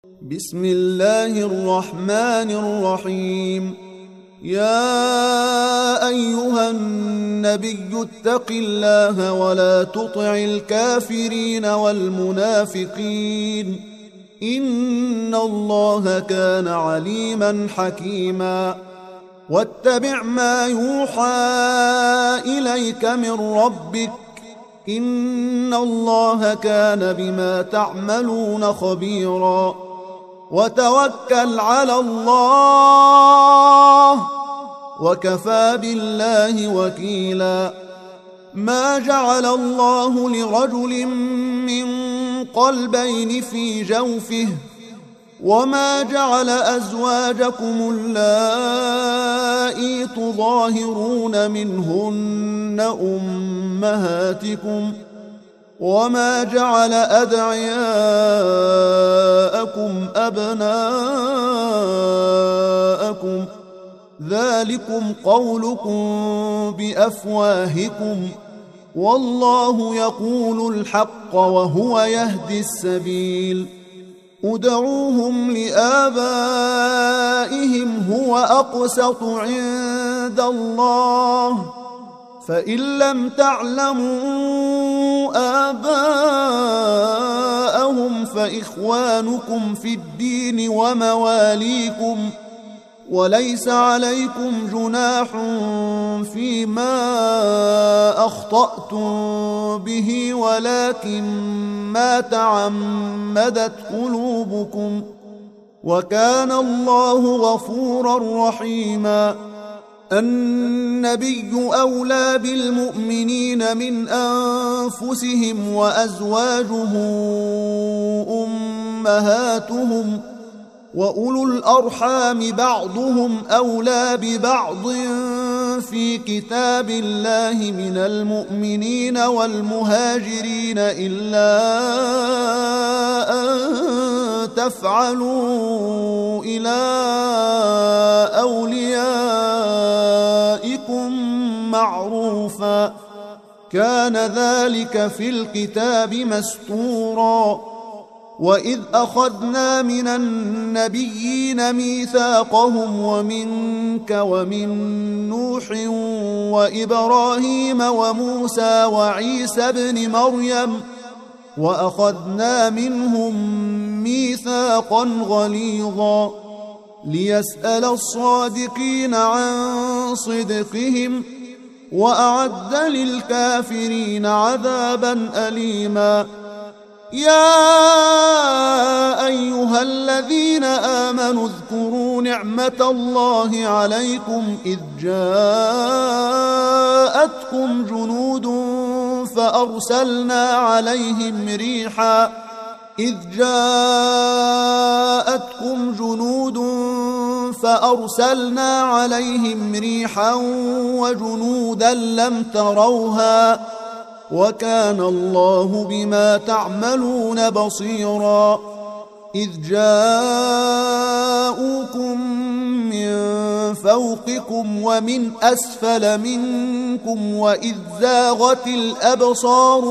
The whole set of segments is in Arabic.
بسم الله الرحمن الرحيم. يا أيها النبي اتق الله ولا تطع الكافرين والمنافقين إن الله كان عليما حكيما. واتبع ما يوحى إليك من ربك إن الله كان بما تعملون خبيرا. وتوكل على الله وكفى بالله وكيلا. ما جعل الله لرجل من قلبين في جوفه وما جعل أزواجكم اللائي تظاهرون منهن أمهاتكم وما جعل أدعياءكم أبناءكم ذلكم قولكم بأفواهكم والله يقول الحق وهو يهدي السبيل. ادعوهم لآبائهم هو أقسط عند الله فإن لم تعلموا آباءهم فإخوانكم في الدين ومواليكم وليس عليكم جناح فيما أخطأتم به ولكن ما تعمدت قلوبكم وكان الله غفورا رحيما. النبي أولى بالمؤمنين من أنفسهم وأزواجه أمهاتهم وأولو الأرحام بعضهم أولى ببعض في كتاب الله من المؤمنين والمهاجرين إلا أن تفعلوا إلى أوليائكم معروفا كان ذلك في الكتاب مسطورا. وإذ أخذنا من النبيين ميثاقهم ومنك ومن نوح وإبراهيم وموسى وعيسى ابن مريم وأخذنا منهم ميثاقا غليظا ليسأل الصادقين عن صدقهم وأعد للكافرين عذابا أليما. يا أيها الذين آمنوا اذكروا نعمة الله عليكم إذ جاءتكم جنود فأرسلنا عليهم ريحا وجنودا لم تروها وكان الله بما تعملون بصيرا. إذ جاءوكم من فوقكم ومن أسفل منكم وإذ زاغت الأبصار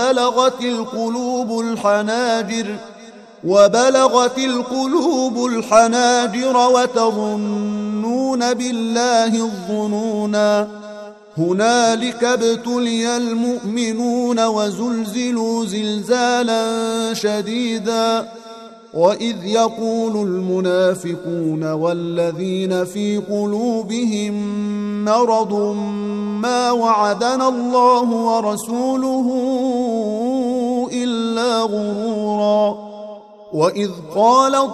وبلغت القلوب الحناجر وتظنون بالله الظنونا. هنالك ابتلي المؤمنون وزلزلوا زلزالا شديدا. وإذ يقول المنافقون والذين في قلوبهم مرض ما وعدنا الله ورسوله إلا غرورا. وإذ قالت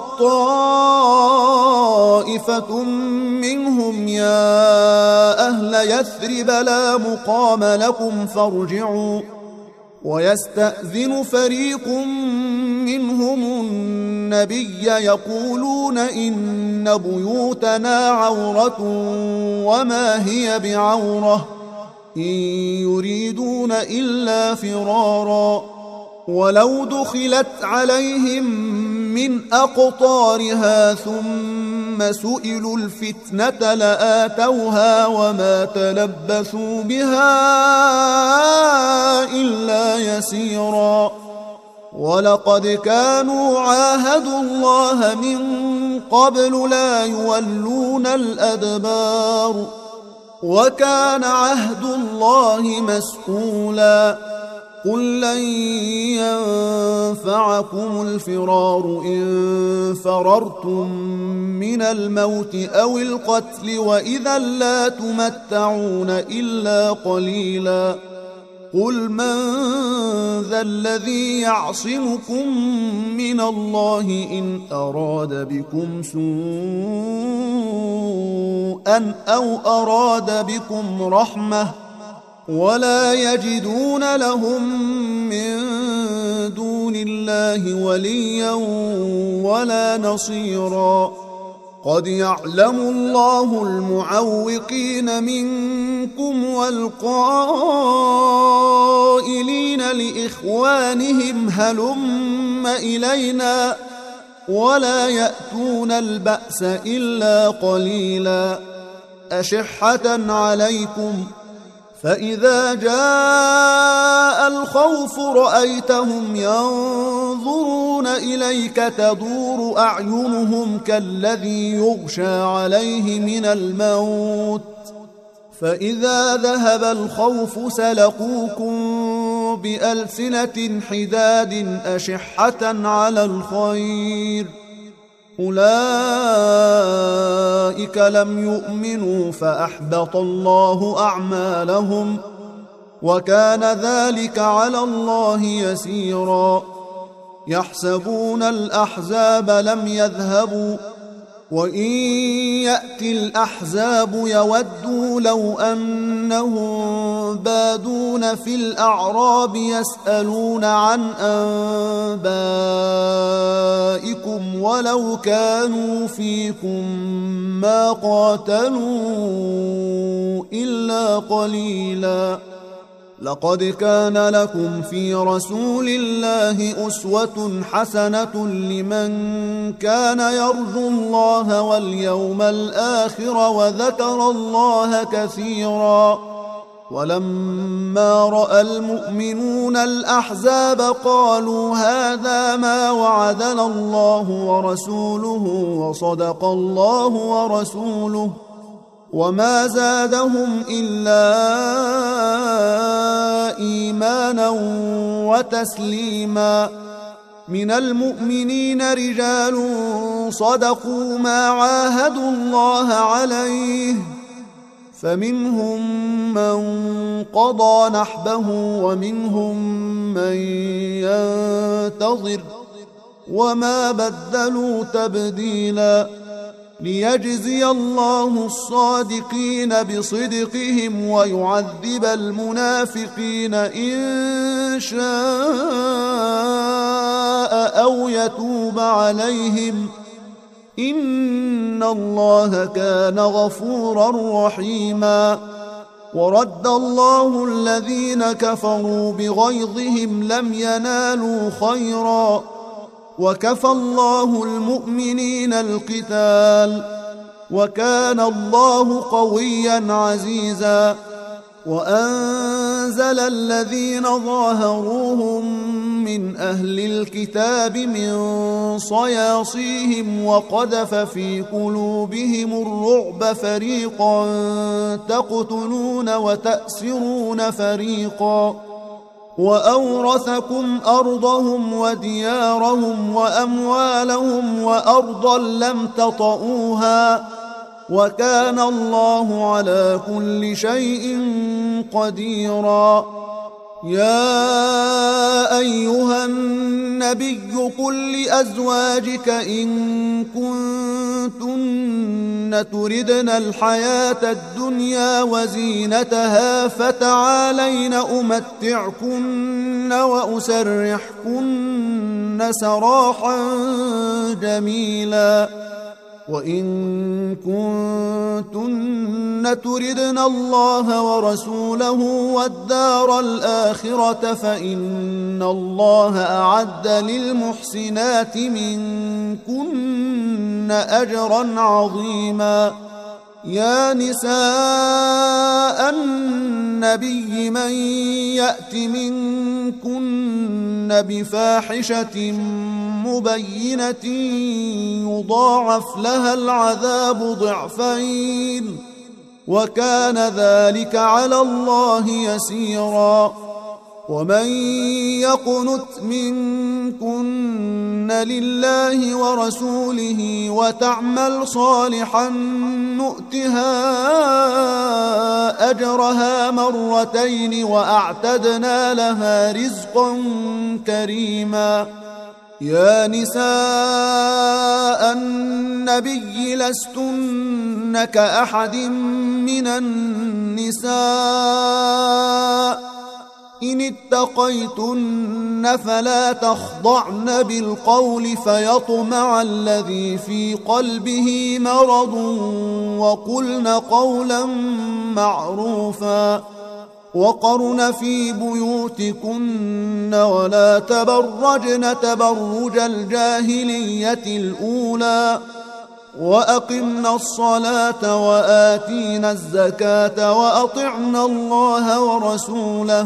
طائفة منهم يا أهل يثرب لا مقام لكم فارجعوا ويستأذن فريق منهم النبي يقولون إن بيوتنا عورة وما هي بعورة إن يريدون إلا فرارا. ولو دخلت عليهم من أقطارها ثم سئلوا الفتنة لآتوها وما تلبثوا بها إلا يسيرا. ولقد كانوا عاهدوا الله من قبل لا يولون الأدبار وكان عهد الله مسئولا قل لن ينفعكم الفرار إن فررتم من الموت أو القتل وإذا لا تمتعون إلا قليلا قل من ذا الذي يعصمكم من الله إن أراد بكم سوءا أو أراد بكم رحمة ولا يجدون لهم من دون الله وليا ولا نصيرا قد يعلم الله المعوقين منكم والقائلين لإخوانهم هلم إلينا ولا يأتون البأس إلا قليلا أشحة عليكم فإذا جاء الخوف رأيتهم ينظرون إليك تدور أعينهم كالذي يغشى عليه من الموت فإذا ذهب الخوف سلقوكم بألسنة حداد أشحة على الخير أولئك لم يؤمنوا فأحبط الله أعمالهم وكان ذلك على الله يسيرا يحسبون الأحزاب لم يذهبوا وإن يأتي الأحزاب يودوا لو أنهم بادون في الأعراب يسألون عن أنبائكم ولو كانوا فيكم ما قاتلوا إلا قليلا لقد كان لكم في رسول الله أسوة حسنة لمن كان يرجو الله واليوم الآخر وذكر الله كثيرا ولما رأى المؤمنون الأحزاب قالوا هذا ما وعدنا الله ورسوله وصدق الله ورسوله وما زادهم إلا إيمانا وتسليما من المؤمنين رجال صدقوا ما عاهدوا الله عليه فمنهم من قضى نحبه ومنهم من ينتظر وما بدلوا تبديلا ليجزي الله الصادقين بصدقهم ويعذب المنافقين إن شاء أو يتوب عليهم إن الله كان غفورا رحيما ورد الله الذين كفروا بغيظهم لم ينالوا خيرا وكفى الله المؤمنين القتال وكان الله قويا عزيزا وأنزل الذين ظاهروهم من أهل الكتاب من صياصيهم وقذف في قلوبهم الرعب فريقا تقتلون وتأسرون فريقا وأورثكم أرضهم وديارهم وأموالهم وأرضا لم تطئوها وكان الله على كل شيء قديرا يا أيها النبي قل لأزواجك إن كنتن تردن الحياة الدنيا وزينتها فتعالين أمتعكن وأسرحكن سراحا جميلا وإن كنتن تردن الله ورسوله والدار الآخرة فإن الله أعد للمحسنات منكن أجرا عظيما يا نساء النبي من يأت منكن بفاحشة مبينة يضاعف لها العذاب ضعفين وكان ذلك على الله يسيرا. ومن يقنت منكن لله ورسوله وتعمل صالحا نؤتها أجرها مرتين وأعتدنا لها رزقا كريما. يا نساء النبي لستن كأحد من النساء إن اتقيتن فلا تخضعن بالقول فيطمع الذي في قلبه مرض وقلن قولا معروفا. وقرن في بيوتكن ولا تبرجن تبرج الجاهلية الأولى وأقمنا الصلاة وآتينا الزكاة وأطعنا الله ورسوله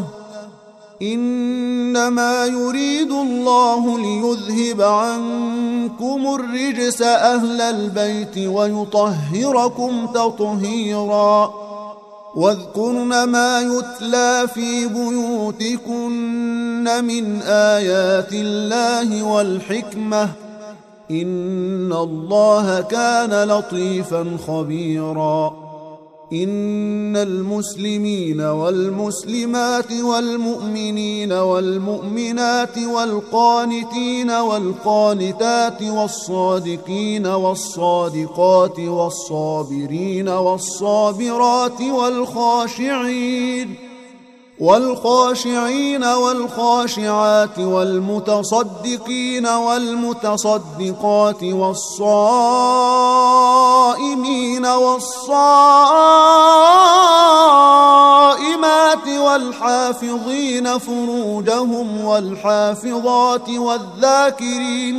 إنما يريد الله ليذهب عنكم الرجس أهل البيت ويطهركم تطهيرا. واذكرن ما يتلى في بيوتكن من آيات الله والحكمة إن الله كان لطيفا خبيرا. إن المسلمين والمسلمات والمؤمنين والمؤمنات والقانتين والقانتات والصادقين والصادقات والصابرين والصابرات والخاشعين والخاشعات والمتصدقين والمتصدقات والصائمين والصائمات والحافظين فروجهم والحافظات والذاكرين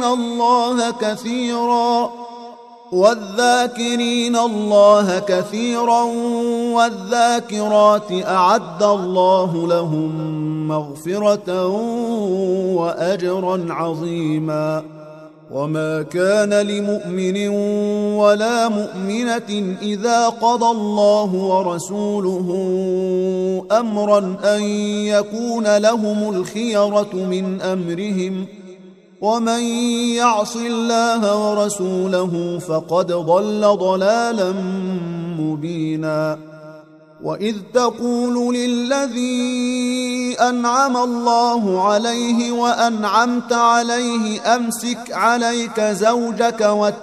الله كثيرا والذاكرات أعد الله لهم مغفرة وأجرا عظيما. وما كان لمؤمن ولا مؤمنة إذا قضى الله ورسوله أمرا أن يكون لهم الخيرة من أمرهم ومن يعص الله ورسوله فقد ضل ضلالا مبينا. وإذ تقول للذي أنعم الله عليه وأنعمت عليه أمسك عليك زوجك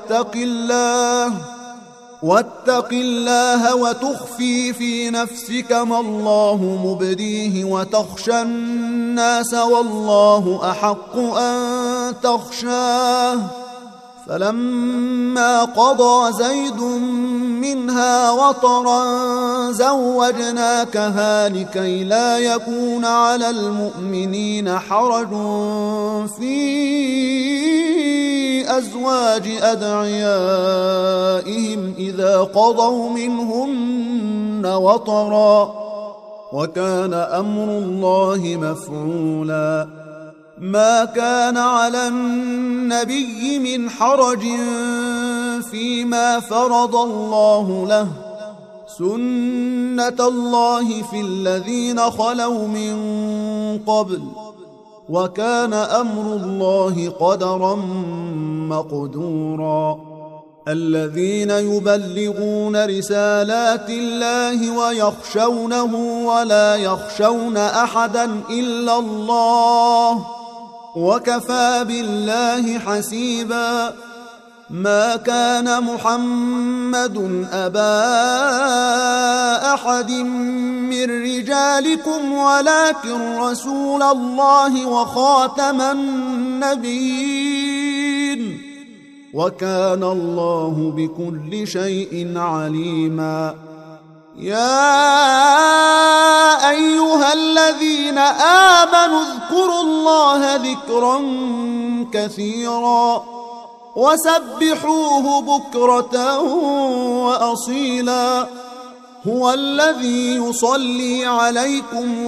واتق الله وتخفي في نفسك ما الله مبديه وتخشى الناس والله أحق أن تخشاه. فلما قضى زيد منها وطرا زوجناكها لكي لا يكون على المؤمنين حرج في أزواج أدعيائهم إذا قضوا منهن وطرا وكان أمر الله مفعولا. ما كان على النبي من حرج فيما فرض الله له سنة الله في الذين خلوا من قبل وكان أمر الله قدرا مقدورا. الذين يبلغون رسالات الله ويخشونه ولا يخشون أحدا إلا الله وكفى بالله حسيبا. ما كان محمد أبا أحد من رجالكم ولكن رسول الله وخاتم النبيين وكان الله بكل شيء عليما. يا أيها الذين آمنوا اذكروا الله ذكرا كثيرا وسبحوه بكرة وأصيلا هو الذي يصلي عليكم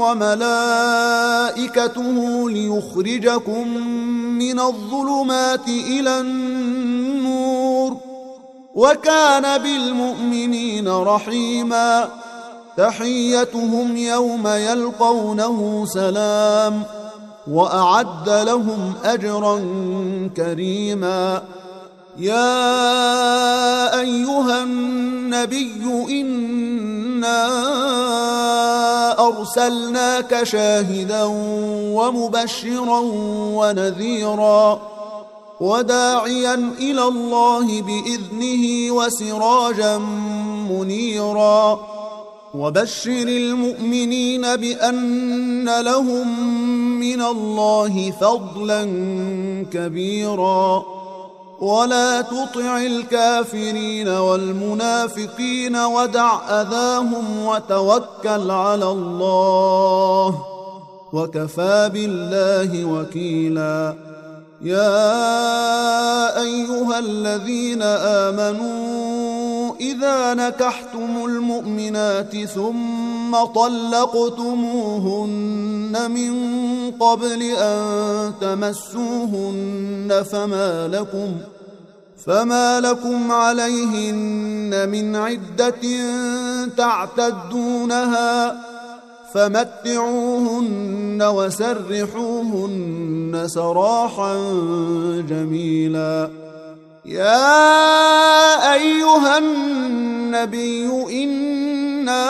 وملائكته ليخرجكم من الظلمات إلى النور وكان بالمؤمنين رحيما تحيتهم يوم يلقونه سلام وأعد لهم أجرا كريما يا أيها النبي إنا أرسلناك شاهدا ومبشرا ونذيرا وداعيا إلى الله بإذنه وسراجا منيرا وبشر المؤمنين بأن لهم من الله فضلا كبيرا ولا تطع الكافرين والمنافقين ودع أذاهم وتوكل على الله وكفى بالله وكيلا يا أيها الذين آمنوا إذا نكحتم المؤمنات ثم طلقتموهن من قبل أن تمسوهن فما لكم عليهن من عدة تعتدونها فمتعوهن وسرحوهن سراحا جميلا يا أيها النبي إنا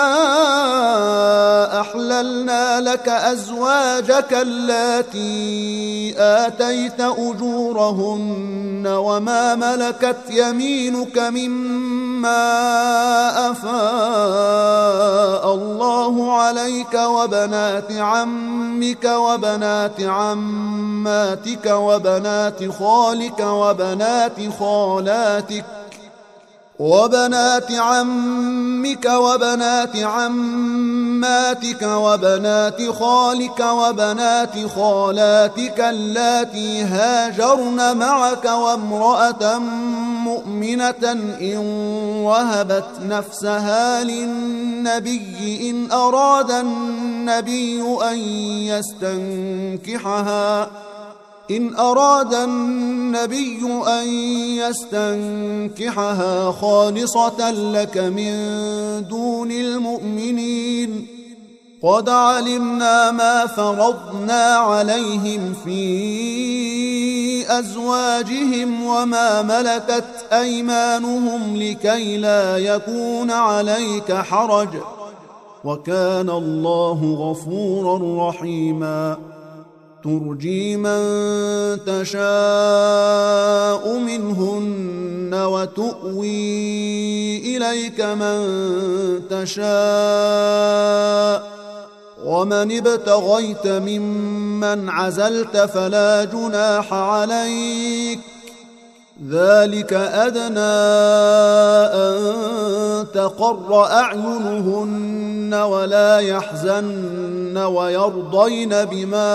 أحللنا لك أزواجك اللاتي آتيت أجورهن وما ملكت يمينك مما أفاء الله عليك وبنات عمك وبنات عماتك وبنات خالك وبنات عمك وبنات عماتك وبنات خالك وبنات خالاتك اللاتي هاجرن معك وامرأة مؤمنة إن وهبت نفسها للنبي إن أراد النبي أن يستنكحها خالصة لك من دون المؤمنين قد علمنا ما فرضنا عليهم في أزواجهم وما ملكت أيمانهم لكي لا يكون عليك حرج وكان الله غفورا رحيما ترجي من تشاء منهن وتؤوي إليك من تشاء ومن ابتغيت ممن عزلت فلا جناح عليك ذلك أدنى أن تقر أعينهن ولا يحزن ويرضين بما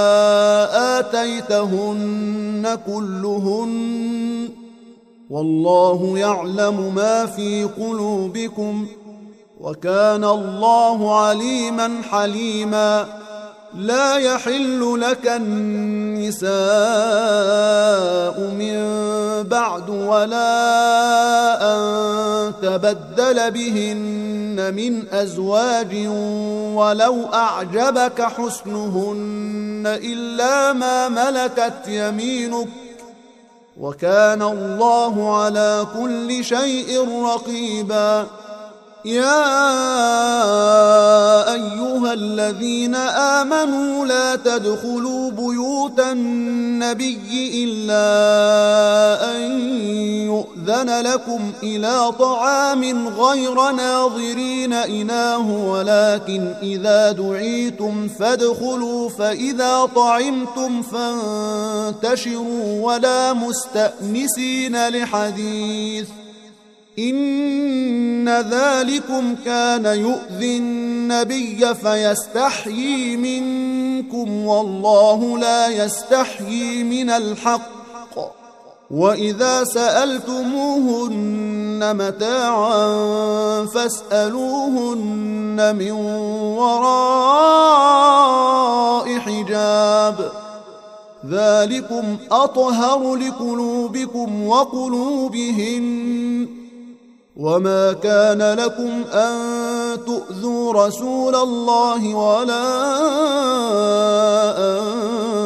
آتيتهن كلهن والله يعلم ما في قلوبكم وكان الله عليما حليما لا يحل لك النساء من بعد ولا أن تبدل بهن من أزواج ولو أعجبك حسنهن إلا ما ملكت يمينك وكان الله على كل شيء رقيبا يا أيها الذين آمنوا لا تدخلوا بيوت النبي إلا أن يؤذن لكم إلى طعام غير ناظرين إناه ولكن إذا دعيتم فادخلوا فإذا طعمتم فانتشروا ولا مستأنسين لحديث إن ذلكم كان يؤذي النبي فيستحيي منكم والله لا يستحيي من الحق وإذا سألتموهن متاعا فاسألوهن من وراء حجاب ذلكم أطهر لقلوبكم وقلوبهن وما كان لكم أن تؤذوا رسول الله ولا أن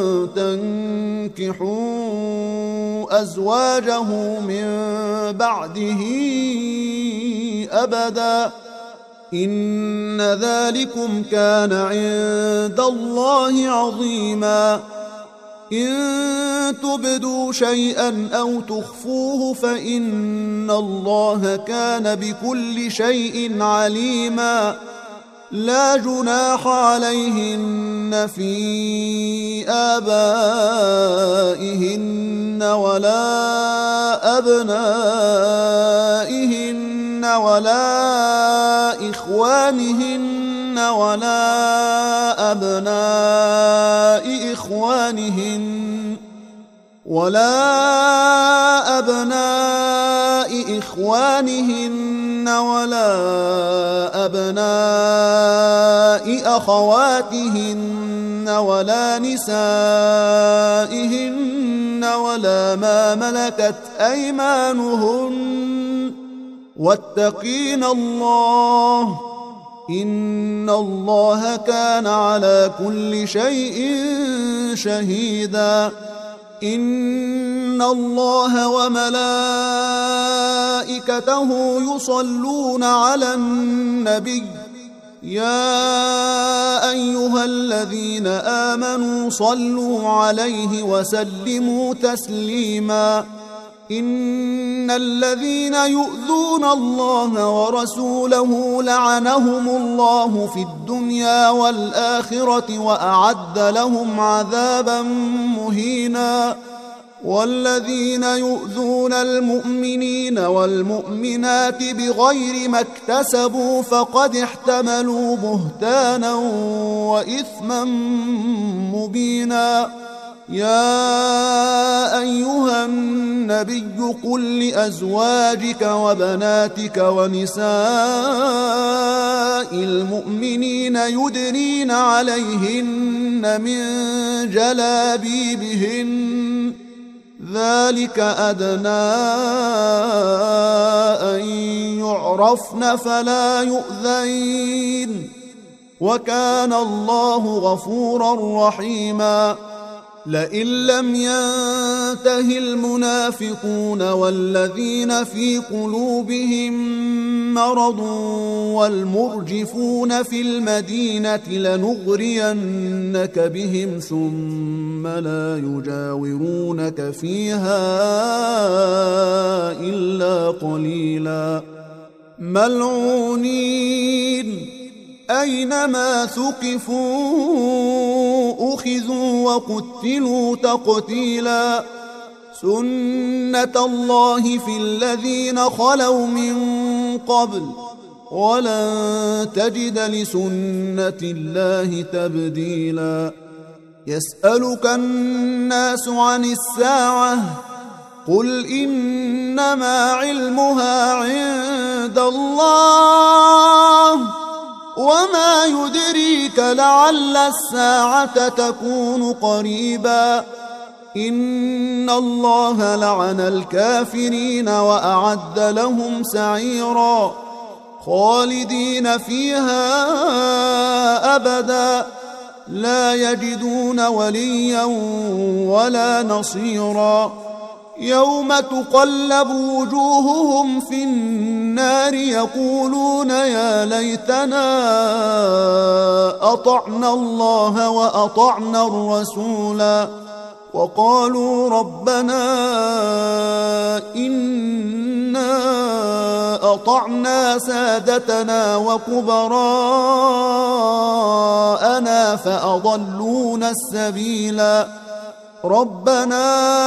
تنكحوا أزواجه من بعده أبدا إن ذلكم كان عند الله عظيما إن تبدوا شيئا أو تخفوه فإن الله كان بكل شيء عليما لا جناح عليهن في آبائهن ولا أبنائهن ولا إخوانهن ولا أبناء إخوانهن ولا أبناء إخوانهن ولا أبناء أخواتهن ولا نسائهن ولا ما ملكت أيمانهن واتقين الله إن الله كان على كل شيء شهيدا إن الله وملائكته يصلون على النبي يا أيها الذين آمنوا صلوا عليه وسلموا تسليما إن الذين يؤذون الله ورسوله لعنهم الله في الدنيا والآخرة وأعد لهم عذابا مهينا والذين يؤذون المؤمنين والمؤمنات بغير ما اكتسبوا فقد احتملوا بهتانا وإثما مبينا يا أيها النبي قل لأزواجك وبناتك ونساء المؤمنين يدنين عليهن من جلابيبهن ذلك أدنى أن يعرفن فلا يؤذين وكان الله غفورا رحيما لئن لم ينته المنافقون والذين في قلوبهم مرض والمرجفون في المدينة لنغرينك بهم ثم لا يجاورونك فيها إلا قليلا ملعونين أينما ثقفوا أخذوا وقتلوا تقتيلا سنة الله في الذين خلوا من قبل ولن تجد لسنة الله تبديلا يسألك الناس عن الساعة قل إنما علمها عند الله وما يدريك لعل الساعة تكون قريبا إن الله لعن الكافرين وأعد لهم سعيرا خالدين فيها أبدا لا يجدون وليا ولا نصيرا يوم تقلب وجوههم في النار يقولون يا ليتنا أطعنا الله وأطعنا الرسولا وقالوا ربنا إنا أطعنا سادتنا وكبراءنا فأضلونا السبيلا ربنا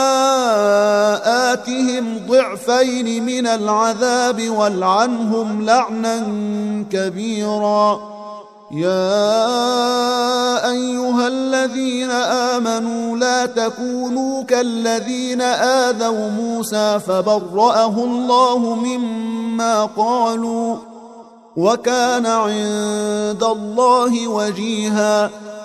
آتهم ضعفين من العذاب والعنهم لعنا كبيرا يا أيها الذين آمنوا لا تكونوا كالذين آذوا موسى فبرأه الله مما قالوا وكان عند الله وجيها.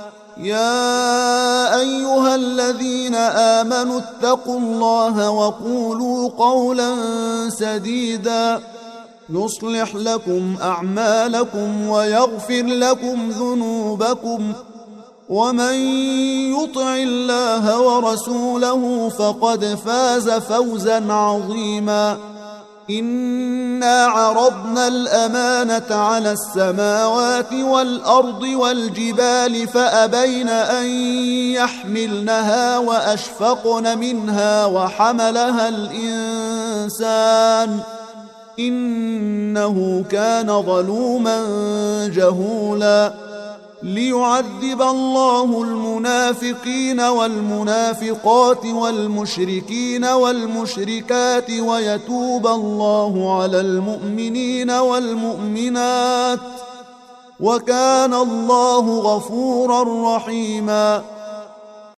يا أيها الذين آمنوا اتقوا الله وقولوا قولا سديدا يصلح لكم أعمالكم ويغفر لكم ذنوبكم ومن يطع الله ورسوله فقد فاز فوزا عظيما. إنا عرضنا الأمانة على السماوات والأرض والجبال فأبين أن يحملنها وأشفقن منها وحملها الإنسان إنه كان ظلوما جهولا. ليعذب الله المنافقين والمنافقات والمشركين والمشركات ويتوب الله على المؤمنين والمؤمنات وكان الله غفورا رحيما.